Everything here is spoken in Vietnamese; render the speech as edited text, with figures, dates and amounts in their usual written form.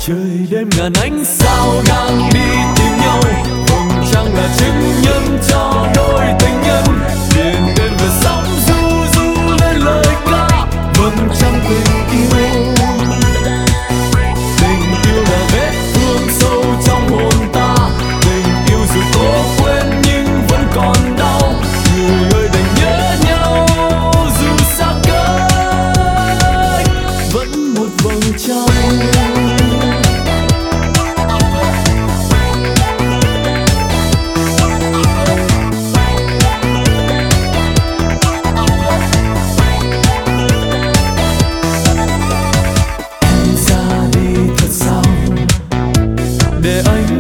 trời đêm ngàn ánh sao đang đi tìm nhau, vầng trăng là chứng nhân cho đôi tình nhân. Liền đêm về sóng du du lên lời ca, vầng trăng tình yêu. Tình yêu là vết thương sâu trong hồn ta, tình yêu dù cố quên nhưng vẫn còn đau. Người ơi đành nhớ nhau dù xa cách, vẫn một vầng trăng. Để anh